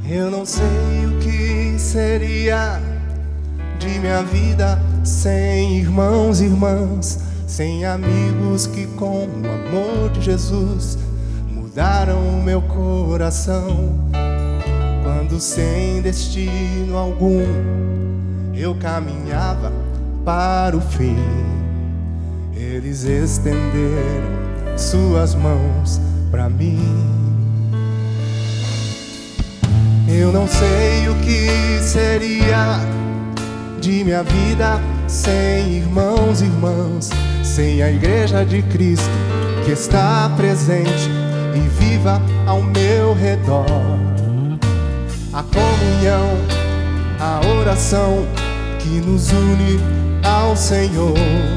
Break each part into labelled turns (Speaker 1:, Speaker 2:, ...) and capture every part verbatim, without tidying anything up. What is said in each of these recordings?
Speaker 1: Eu não sei o que seria de minha vida sem irmãos e irmãs, sem amigos que com o amor de Jesus mudaram o meu coração. Quando sem destino algum eu caminhava para o fim, eles estenderam suas mãos para mim. Eu não sei o que seria de minha vida sem irmãos e irmãs, sem a Igreja de Cristo que está presente e viva ao meu redor. A comunhão, a oração que nos une ao Senhor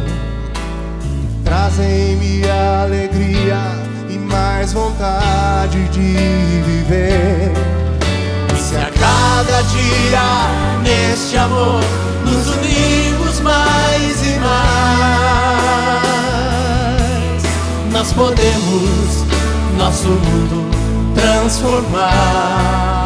Speaker 1: trazem-me alegria e mais vontade de viver.
Speaker 2: E se a cada dia neste amor nos unimos mais e mais, nós podemos nosso mundo transformar,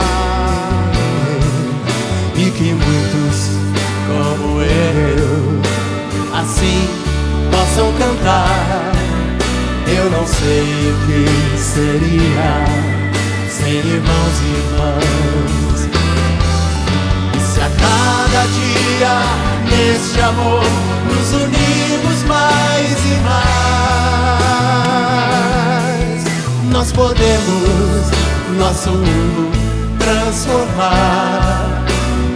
Speaker 2: e que muitos como eu assim possam cantar. Eu não sei o que seria sem irmãos e irmãs. E se a cada dia neste amor nos unimos mais e mais, nós podemos nosso mundo transformar,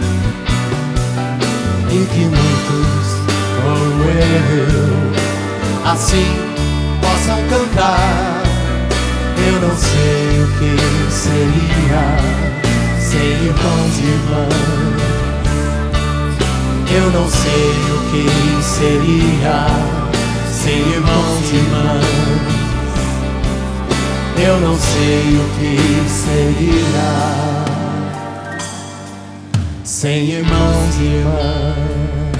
Speaker 2: e que muitos como eu assim possam cantar. Eu não sei o que seria sem irmãos e irmãs. Eu não sei o que seria sem irmãos e irmãs. Eu não sei o que seria sem irmãos e irmãs.